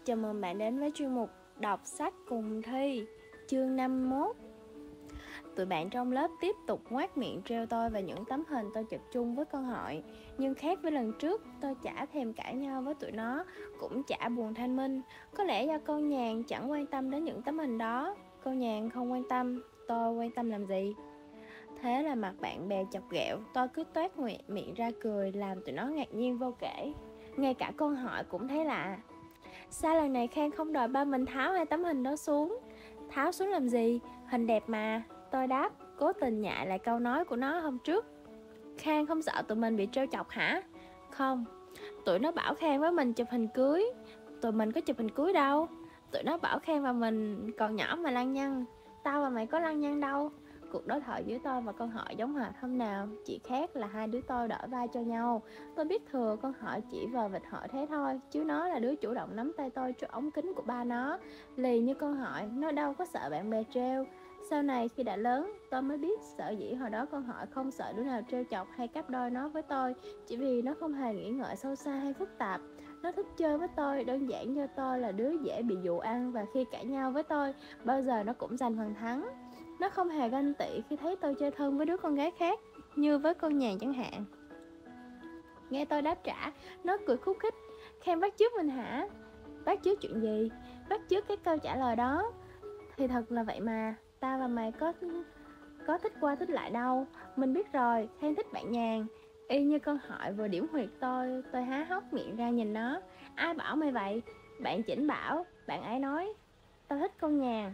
Chào mừng bạn đến với chuyên mục đọc sách cùng Thi, chương 51. Tụi bạn trong lớp tiếp tục ngoác miệng trêu tôi về những tấm hình tôi chụp chung với con Hội. Nhưng khác với lần trước, tôi chả thèm cãi nhau với tụi nó, cũng chả buồn thanh minh. Có lẽ do con Nhàn chẳng quan tâm đến những tấm hình đó. Con Nhàn không quan tâm, tôi quan tâm làm gì? Thế là mặt bạn bè chọc ghẹo, tôi cứ toét miệng ra cười làm tụi nó ngạc nhiên vô kể. Ngay cả con Hội cũng thấy lạ. Sao lần này Khang không đòi ba mình tháo hai tấm hình đó xuống? Tháo xuống làm gì? Hình đẹp mà. Tôi đáp, cố tình nhại lại câu nói của nó hôm trước. Khang không sợ tụi mình bị trêu chọc hả? Không. Tụi nó bảo Khang với mình chụp hình cưới. Tụi mình có chụp hình cưới đâu. Tụi nó bảo Khang và mình còn nhỏ mà lăng nhăng. Tao và mày có lăng nhăng đâu. Cuộc đối thoại giữa tôi và con Hội giống hệt hôm nào, chỉ khác là hai đứa tôi đỡ vai cho nhau. Tôi biết thừa con Hội chỉ vờ vịt Hội thế thôi, chứ nó là đứa chủ động nắm tay tôi trước ống kính của ba nó. Lì như con Hội, nó đâu có sợ bạn bè trêu. Sau này khi đã lớn, tôi mới biết sợ dĩ hồi đó con Hội không sợ đứa nào trêu chọc hay cắp đôi nó với tôi, chỉ vì nó không hề nghĩ ngợi sâu xa hay phức tạp. Nó thích chơi với tôi, đơn giản do tôi là đứa dễ bị dụ ăn, và khi cãi nhau với tôi, bao giờ nó cũng giành phần thắng. Nó không hề ganh tị khi thấy tôi chơi thân với đứa con gái khác, như với con Nhàn chẳng hạn. Nghe tôi đáp trả, nó cười khúc khích. Khang bắt chước mình hả? Bắt chước chuyện gì? Bắt chước cái câu trả lời đó. Thì thật là vậy mà, tao và mày có thích qua thích lại đâu. Mình biết rồi, Khang thích bạn Nhàn. Y như con Hội vừa điểm huyệt tôi há hốc miệng ra nhìn nó. Ai bảo mày vậy? Bạn Chỉnh bảo, bạn ấy nói. Tao thích con Nhàn.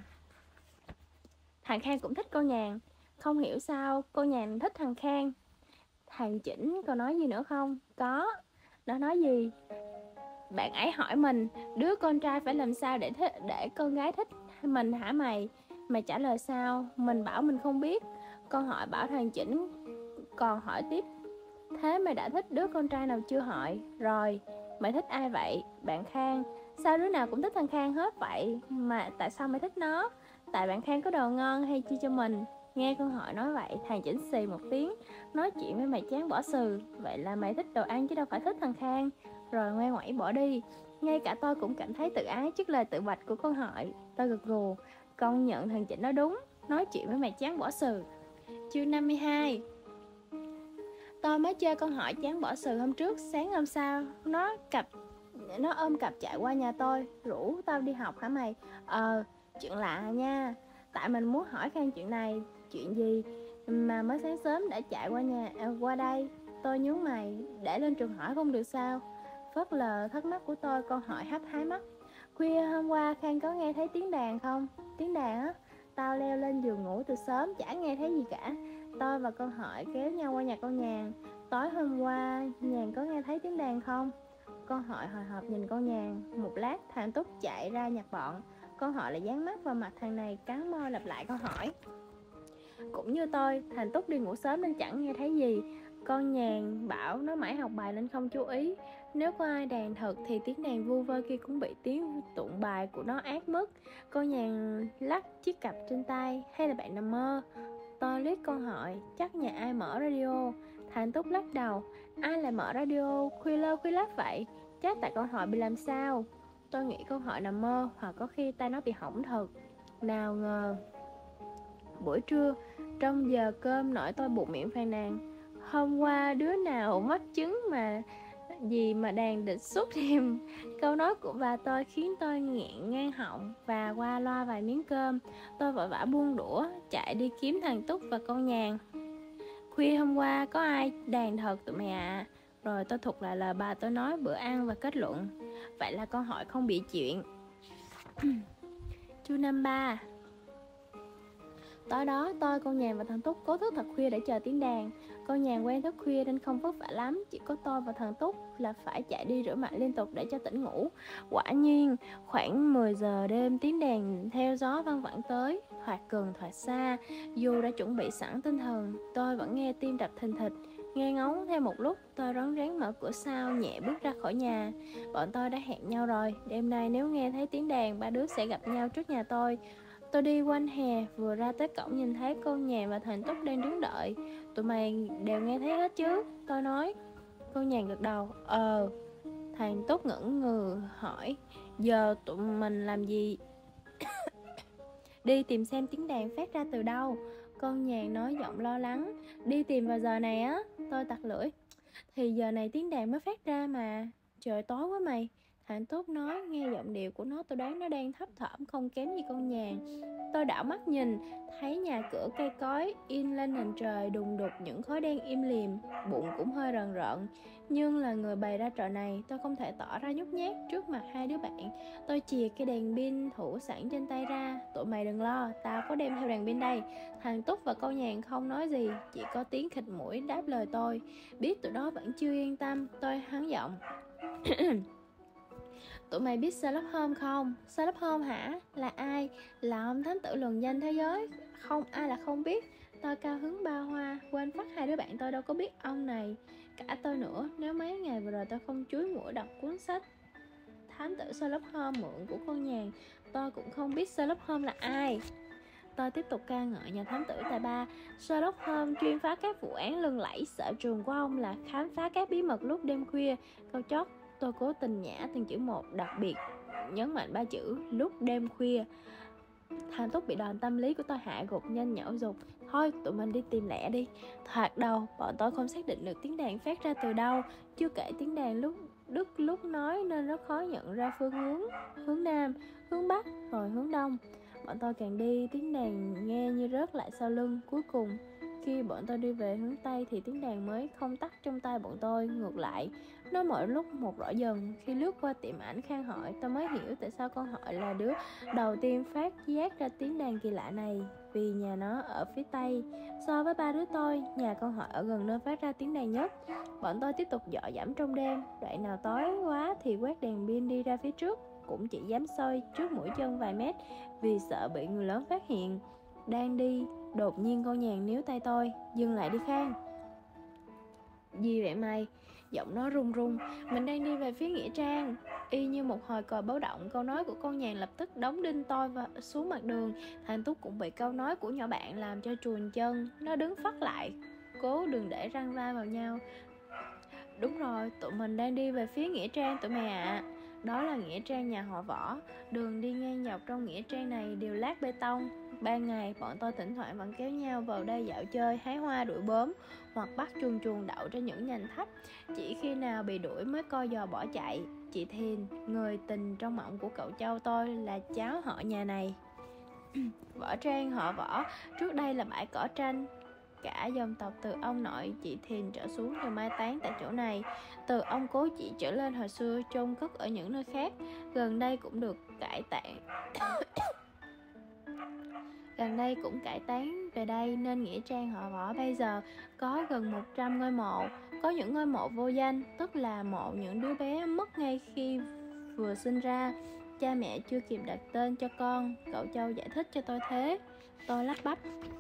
Thằng Khang cũng thích con Nhàn. Không hiểu sao cô Nhàn thích thằng Khang. Thằng Chỉnh còn nói gì nữa không? Có. Nó nói gì? Bạn ấy hỏi mình, đứa con trai phải làm sao để con gái thích mình hả mày? Mày trả lời sao? Mình bảo mình không biết. Con Hội bảo thằng Chỉnh, còn hỏi tiếp, thế mày đã thích đứa con trai nào chưa hỏi? Rồi. Mày thích ai vậy? Bạn Khang. Sao đứa nào cũng thích thằng Khang hết vậy? Mà tại sao mày thích nó? Tại bạn Khang có đồ ngon hay chi cho mình? Nghe con Hội nói vậy, thằng Chỉnh xì một tiếng. Nói chuyện với mày chán bỏ sừ. Vậy là mày thích đồ ăn chứ đâu phải thích thằng Khang. Rồi ngoan ngoãy bỏ đi. Ngay cả tôi cũng cảm thấy tự ái trước lời tự bạch của con Hội. Tôi gật gù, công nhận thằng Chỉnh nói đúng. Nói chuyện với mày chán bỏ sừ. Chương 52. Tôi mới chơi con Hội chán bỏ sừ hôm trước. Sáng hôm sau nó ôm cặp chạy qua nhà tôi, rủ tao đi học hả mày? Chuyện lạ nha. Tại mình muốn hỏi Khang chuyện này. Chuyện gì mà mới sáng sớm đã chạy qua đây? Tôi nhướng mày. Để lên trường hỏi không được sao? Phớt lờ thắc mắc của tôi, con Hội hấp hái mắt. Khuya hôm qua Khang có nghe thấy tiếng đàn không? Tiếng đàn á? Tao leo lên giường ngủ từ sớm chả nghe thấy gì cả. Tôi và con Hội kéo nhau qua nhà con Nhàn. Tối hôm qua Nhàn có nghe thấy tiếng đàn không? Con Hội hồi hộp nhìn con Nhàn. Một lát thằng Túc chạy ra nhặt bọn. Con Hội lại dán mắt vào mặt thằng này, cắn môi lặp lại câu hỏi. Cũng như tôi, thằng Túc đi ngủ sớm nên chẳng nghe thấy gì. Con Nhàn bảo nó mãi học bài nên không chú ý. Nếu có ai đàn thật thì tiếng đàn vu vơ kia cũng bị tiếng tụng bài của nó át mất. Con Nhàn lắc chiếc cặp trên tay. Hay là bạn nằm mơ? Tôi liếc con Hội, chắc nhà ai mở radio. Thằng Túc lắc đầu. Ai lại mở radio khuya lơ khuya lắc vậy? Chắc tại con Hội bị làm sao. Tôi nghĩ con Hội nằm mơ, hoặc có khi tay nó bị hỏng thật. Nào ngờ. Buổi trưa, trong giờ cơm nổi tôi buộc miệng phàn nàn. Hôm qua đứa nào mắc chứng mà gì mà đàn địch xuất thêm. Câu nói của bà tôi khiến tôi nghẹn ngang họng và qua loa vài miếng cơm. Tôi vội vã buông đũa, chạy đi kiếm thằng Túc và con Nhàn. Khuya hôm qua có ai đàn thật tụi mày ạ? Rồi tôi thuật lại lời bà tôi nói bữa ăn và kết luận. Vậy là con Hội không bị chuyện. Chương 53. Tối đó tôi, con Nhàn và thằng Túc cố thức thật khuya để chờ tiếng đàn. Con Nhàn quen thức khuya nên không vất vả lắm. Chỉ có tôi và thằng Túc là phải chạy đi rửa mặt liên tục để cho tỉnh ngủ. Quả nhiên khoảng 10 giờ đêm, tiếng đàn theo gió văng vẳng tới, thoạt gần thoạt xa. Dù đã chuẩn bị sẵn tinh thần, tôi vẫn nghe tim đập thình thịch. Nghe ngóng theo một lúc, tôi rón rén mở cửa sau, nhẹ bước ra khỏi nhà. Bọn tôi đã hẹn nhau rồi, đêm nay nếu nghe thấy tiếng đàn, ba đứa sẽ gặp nhau trước nhà tôi. Tôi đi quanh hè, vừa ra tới cổng nhìn thấy con Nhàn và thằng Túc đang đứng đợi. Tụi mày đều nghe thấy hết chứ? Tôi nói. Con Nhàn gật đầu. Thằng Túc ngẩn ngừ hỏi. Giờ tụi mình làm gì? Đi tìm xem tiếng đàn phát ra từ đâu. Con nhàn nói giọng lo lắng. Đi tìm vào giờ này á? Tôi tặc lưỡi. Thì giờ này tiếng đàn mới phát ra mà. Trời tối quá mày. Thằng Tốt nói. Nghe giọng điệu của nó tôi đoán nó đang thấp thỏm không kém như con nhàn. Tôi đảo mắt nhìn, thấy nhà cửa cây cối in lên nền trời đùng đục những khói đen im lìm, bụng cũng hơi rần rợn. Nhưng là người bày ra trò này, tôi không thể tỏ ra nhút nhát trước mặt hai đứa bạn. Tôi chìa cái đèn pin thủ sẵn trên tay ra. Tụi mày đừng lo, tao có đem theo đèn pin đây. Thằng Túc và cô Nhàn không nói gì, chỉ có tiếng khịt mũi đáp lời tôi. Biết tụi nó vẫn chưa yên tâm, tôi hắn giọng. Tụi mày biết Sherlock Holmes không? Sherlock Holmes hả? Là ai? Là ông thám tử lừng danh thế giới. Không ai là không biết. Tôi cao hứng ba hoa, quên phát hai đứa bạn tôi đâu có biết ông này. Cả tôi nữa, nếu mấy ngày vừa rồi tôi không chúi mũi đọc cuốn sách Thám tử Sherlock Holmes mượn của con Nhàn, tôi cũng không biết Sherlock Holmes là ai. Tôi tiếp tục ca ngợi nhà thám tử tài ba. Sherlock Holmes chuyên phá các vụ án lừng lẫy, sở trường của ông là khám phá các bí mật lúc đêm khuya. Câu chót tôi cố tình nhả từng chữ một, đặc biệt nhấn mạnh ba chữ lúc đêm khuya. Thằng Túc bị đòn tâm lý của tôi hạ gục, nhanh nhảu dục. Thôi tụi mình đi tìm lẻ đi. Thoạt đầu bọn tôi không xác định được tiếng đàn phát ra từ đâu. Chưa kể tiếng đàn lúc đứt lúc nói nên rất khó nhận ra phương hướng. Hướng Nam, hướng Bắc, rồi hướng Đông. Bọn tôi càng đi, tiếng đàn nghe như rớt lại sau lưng. Cuối cùng, khi bọn tôi đi về hướng Tây thì tiếng đàn mới không tắt trong tay bọn tôi. Ngược lại, nó mỗi lúc một rõ dần. Khi lướt qua tiệm ảnh Khang Hội, tôi mới hiểu tại sao con Hội là đứa đầu tiên phát giác ra tiếng đàn kỳ lạ này. Vì nhà nó ở phía Tây. So với ba đứa tôi, nhà con Hội ở gần nơi phát ra tiếng đàn nhất. Bọn tôi tiếp tục dọ dẫm trong đêm. Đoạn nào tối quá thì quét đèn pin đi ra phía trước. Cũng chỉ dám soi trước mũi chân vài mét, vì sợ bị người lớn phát hiện. Đang đi, đột nhiên con Nhàn níu tay tôi. Dừng lại đi Khang. Gì vậy mày? Giọng nó run run. Mình đang đi về phía Nghĩa Trang. Y như một hồi còi báo động, câu nói của con Nhàn lập tức đóng đinh tôi và xuống mặt đường. Thằng Túc cũng bị câu nói của nhỏ bạn làm cho truồn chân. Nó đứng phắt lại, cố đừng để răng va vào nhau. Đúng rồi, tụi mình đang đi về phía Nghĩa Trang tụi mày ạ. Đó là Nghĩa Trang nhà họ Võ. Đường đi ngang dọc trong Nghĩa Trang này đều lát bê tông. Ban ngày bọn tôi thỉnh thoảng vẫn kéo nhau vào đây dạo chơi, hái hoa đuổi bướm, hoặc bắt chuồn chuồn đậu trên những nhành thấp. Chỉ khi nào bị đuổi mới co giò bỏ chạy. Chị Thiền, người tình trong mộng của cậu Châu tôi, là cháu họ nhà này. Võ Trang họ Võ, trước đây là bãi cỏ tranh. Cả dòng tộc từ ông nội chị Thiền trở xuống đều mai táng tại chỗ này. Từ ông cố chị trở lên hồi xưa chôn cất ở những nơi khác. Gần đây cũng được cải táng gần đây cũng cải táng về đây, nên nghĩa trang họ Võ bây giờ có gần 100 ngôi mộ. Có những ngôi mộ vô danh, tức là mộ những đứa bé mất ngay khi vừa sinh ra, cha mẹ chưa kịp đặt tên cho con. Cậu Châu giải thích cho tôi thế. Tôi lắp bắp.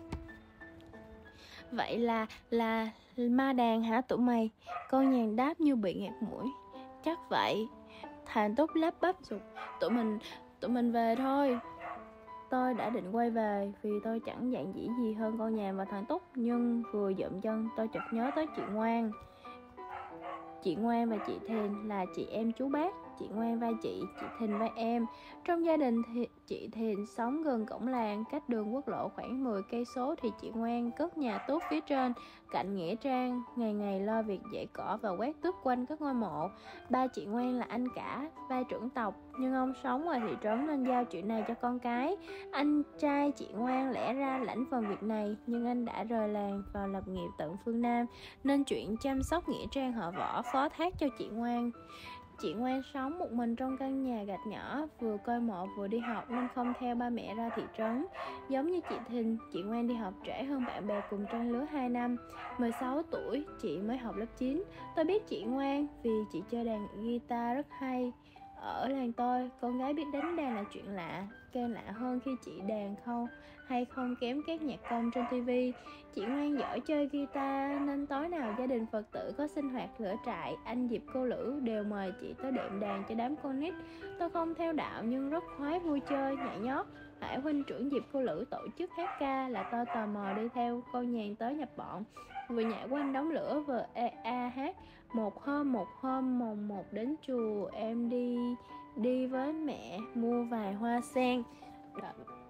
Vậy là ma đàn hả tụi mày? Con Nhàn đáp như bị nghẹt mũi. Chắc vậy. Thằng Túc lắp bắp dục. Tụi mình về thôi. Tôi đã định quay về vì tôi chẳng dạn dĩ gì hơn con Nhàn và thằng Túc. Nhưng vừa dậm chân tôi chợt nhớ tới chị Ngoan. Chị Ngoan và chị Thìn là chị em chú bác. Chị Ngoan vai chị Thìn vai em. Trong gia đình thì chị Thìn sống gần cổng làng, cách đường quốc lộ khoảng 10 cây số, thì chị Ngoan cất nhà tốt phía trên cạnh nghĩa trang, ngày ngày lo việc dãy cỏ và quét tước quanh các ngôi mộ. Ba chị Ngoan là anh cả, vai trưởng tộc, nhưng ông sống ngoài thị trấn nên giao chuyện này cho con cái. Anh trai chị Ngoan lẽ ra lãnh phần việc này, nhưng anh đã rời làng vào lập nghiệp tận phương Nam, nên chuyện chăm sóc nghĩa trang họ Võ phó thác cho chị Ngoan. Chị Ngoan sống một mình trong căn nhà gạch nhỏ, vừa coi mộ vừa đi học nên không theo ba mẹ ra thị trấn. Giống như chị Thìn, chị Ngoan đi học trễ hơn bạn bè cùng trang lứa 2 năm. 16 tuổi, chị mới học lớp 9. Tôi biết chị Ngoan vì chị chơi đàn guitar rất hay. Ở làng tôi, con gái biết đánh đàn là chuyện lạ. Càng lạ hơn khi chị đàn không kém các nhạc công trên TV. Chị Ngoan giỏi chơi guitar nên tối nào gia đình Phật tử có sinh hoạt lửa trại, anh Diệp cô Lữ đều mời chị tới đệm đàn cho đám con nít. Tôi không theo đạo nhưng rất khoái vui chơi, nhảy nhót. Hãy huynh trưởng Diệp cô Lữ tổ chức hát ca là tôi tò mò đi theo con Nhàn tới nhập bọn. Vừa nhảy quanh đống lửa vừa hát. Một hôm mồng một đến chùa em đi đi với mẹ mua vài hoa sen. Đợi.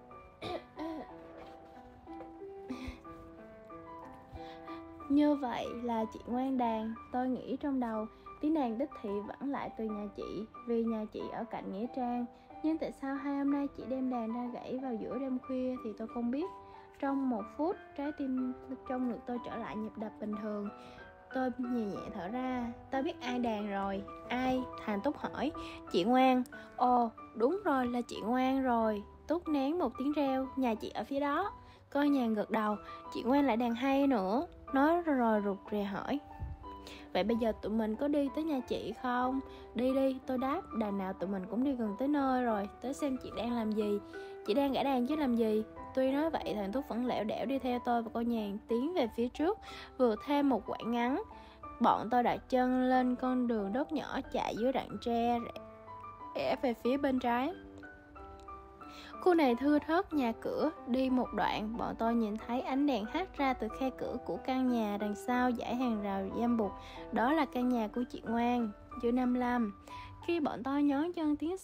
Như vậy là chị ngoan đàn, tôi nghĩ trong đầu. Tiếng đàn đích thị vẫn lại từ nhà chị, vì nhà chị ở cạnh nghĩa trang. Nhưng tại sao hai hôm nay chị đem đàn ra gãy vào giữa đêm khuya thì tôi không biết. Trong 1 phút, trái tim trong ngực tôi trở lại nhịp đập bình thường. Tôi nhẹ nhẹ thở ra. Tôi biết ai đàn rồi. Ai? Thành Túc hỏi. Chị Ngoan. Ồ, đúng rồi, là chị Ngoan rồi. Túc nén một tiếng reo. Nhà chị ở phía đó. Coi nhàn gật đầu. Chị Ngoan lại đàn hay nữa. Nói rồi rụt rè hỏi. Vậy bây giờ tụi mình có đi tới nhà chị không? Đi đi, tôi đáp. Đằng nào tụi mình cũng đi gần tới nơi rồi. Tới xem chị đang làm gì. Chị đang gãy đàn chứ làm gì. Tuy nói vậy, thằng Thúc vẫn lẻo đẻo đi theo tôi và cô nhàn tiến về phía trước. Vừa thêm một quãng ngắn, bọn tôi đặt chân lên con đường đốt nhỏ chạy dưới rặng tre rẽ về phía bên trái. Khu này thưa thớt nhà cửa. Đi một đoạn, bọn tôi nhìn thấy ánh đèn hắt ra từ khe cửa của căn nhà đằng sau dãy hàng rào giam buộc. Đó là căn nhà của chị Ngoan, chữ 55. Khi bọn tôi nhón chân tiến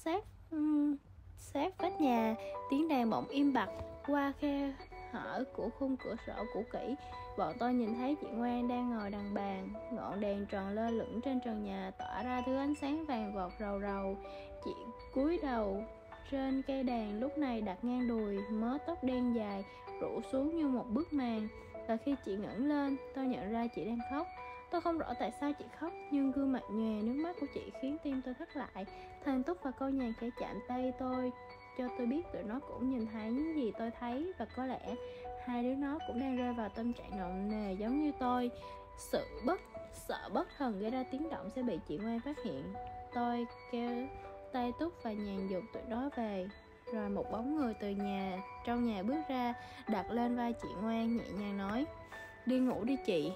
sát vách nhà, tiếng đàn bỗng im bặt. Qua khe hở của khung cửa sổ cũ kỹ, bọn tôi nhìn thấy chị Ngoan đang ngồi đằng bàn. Ngọn đèn tròn lơ lửng trên trần nhà tỏa ra thứ ánh sáng vàng vọt rầu rầu. Chị cúi đầu trên cây đàn lúc này đặt ngang đùi, mớ tóc đen dài rủ xuống như một bức màn. Và khi chị ngẩng lên, tôi nhận ra chị đang khóc. Tôi không rõ tại sao chị khóc, nhưng gương mặt nhòe nước mắt của chị khiến tim tôi thắt lại. Thằng Túc và cô nhàn khẽ chạm tay tôi, cho tôi biết tụi nó cũng nhìn thấy những gì tôi thấy. Và có lẽ hai đứa nó cũng đang rơi vào tâm trạng nặng nề giống như tôi. Sợ bất thần gây ra tiếng động sẽ bị chị Ngoan phát hiện. Tôi kêu tay Túc và nhàn dục tụi nó về. Rồi một bóng người từ trong nhà bước ra, đặt lên vai chị Ngoan, nhẹ nhàng nói: Đi ngủ đi chị.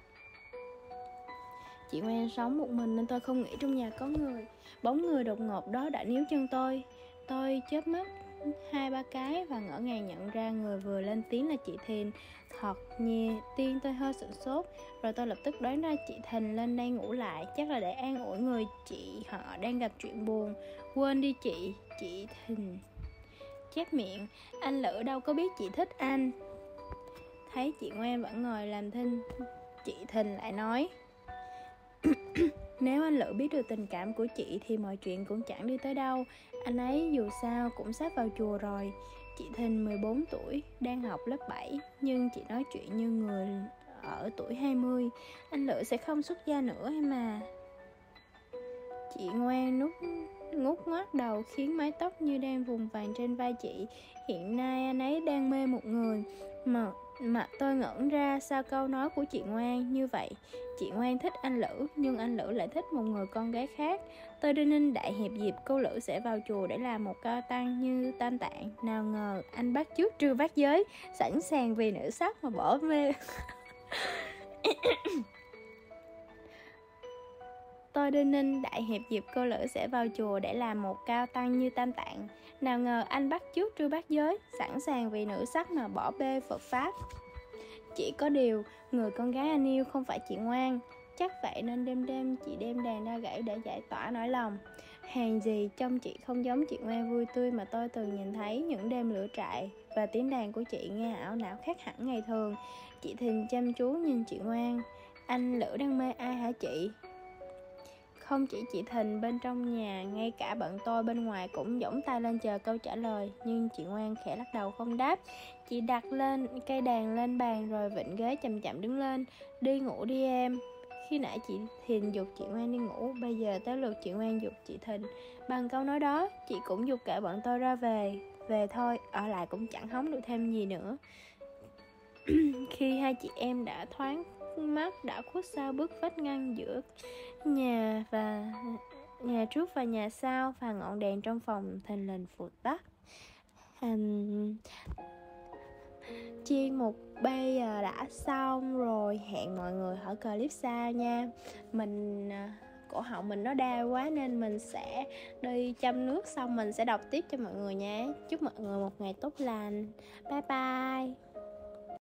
Chị Ngoan sống một mình nên tôi không nghĩ trong nhà có người. Bóng người đột ngột đó đã níu chân tôi. Tôi chớp mắt 2-3 cái và ngỡ ngàng nhận ra người vừa lên tiếng là chị Thìn. Thật nhẹ, tiên tôi hơi sửng sốt. Rồi tôi lập tức đoán ra chị Thìn lên đây ngủ lại, chắc là để an ủi người chị họ đang gặp chuyện buồn. Quên đi chị Thìn chép miệng. Anh Lữ đâu có biết chị thích anh. Thấy chị Ngoan vẫn ngồi làm thinh, chị Thìn lại nói: Nếu anh Lữ biết được tình cảm của chị thì mọi chuyện cũng chẳng đi tới đâu. Anh ấy dù sao cũng sắp vào chùa rồi. Chị Thìn 14 tuổi, đang học lớp 7, nhưng chị nói chuyện như người ở tuổi 20. Anh Lữ sẽ không xuất gia nữa em à. Chị Ngoan ngút ngoắt đầu khiến mái tóc như đang vùng vàng trên vai chị. Hiện nay anh ấy đang mê một người. Mà tôi ngẩn ra sau câu nói của chị Ngoan như vậy. Chị Ngoan thích anh Lữ, nhưng anh Lữ lại thích một người con gái khác. Tôi đinh ninh đại hiệp dịp cô Lữ sẽ vào chùa để làm một cao tăng như Tam Tạng. Nào ngờ anh bắt chước trư bát giới, sẵn sàng vì nữ sắc mà bỏ mê. Tôi đinh ninh đại hiệp dịp cô Lữ sẽ vào chùa để làm một cao tăng như Tam Tạng. Nào ngờ anh bắt chước trư bát giới, sẵn sàng vì nữ sắc mà bỏ bê Phật Pháp. Chỉ có điều, người con gái anh yêu không phải chị Ngoan. Chắc vậy nên đêm chị đem đàn ra gãy để giải tỏa nỗi lòng. Hèn gì trông chị không giống chị Ngoan vui tươi mà tôi từng nhìn thấy những đêm lửa trại. Và tiếng đàn của chị nghe ảo não khác hẳn ngày thường. Chị Thìn chăm chú nhìn chị Ngoan. Anh Lữ đang mê ai hả chị? Không chỉ chị Thìn bên trong nhà, ngay cả bận tôi bên ngoài cũng giỗng tay lên chờ câu trả lời. Nhưng chị Ngoan khẽ lắc đầu không đáp. Chị đặt lên cây đàn lên bàn rồi vịn ghế chậm chậm đứng lên. Đi ngủ đi em. Khi nãy chị Thìn giục chị Ngoan đi ngủ, bây giờ tới lượt chị Ngoan giục chị Thìn. Bằng câu nói đó, chị cũng giục cả bọn tôi ra về. Về thôi, ở lại cũng chẳng hóng được thêm gì nữa. Khi hai chị em đã thoáng mắt đã khuất sau bức vách ngăn giữa nhà trước và nhà sau, và ngọn đèn trong phòng thình lình vụt tắt. Chuyên mục bây giờ đã xong rồi. Hẹn mọi người ở clip sau nha. Cổ họng mình nó đau quá nên mình sẽ đi chăm nước xong mình sẽ đọc tiếp cho mọi người nha. Chúc mọi người một ngày tốt lành. Bye bye.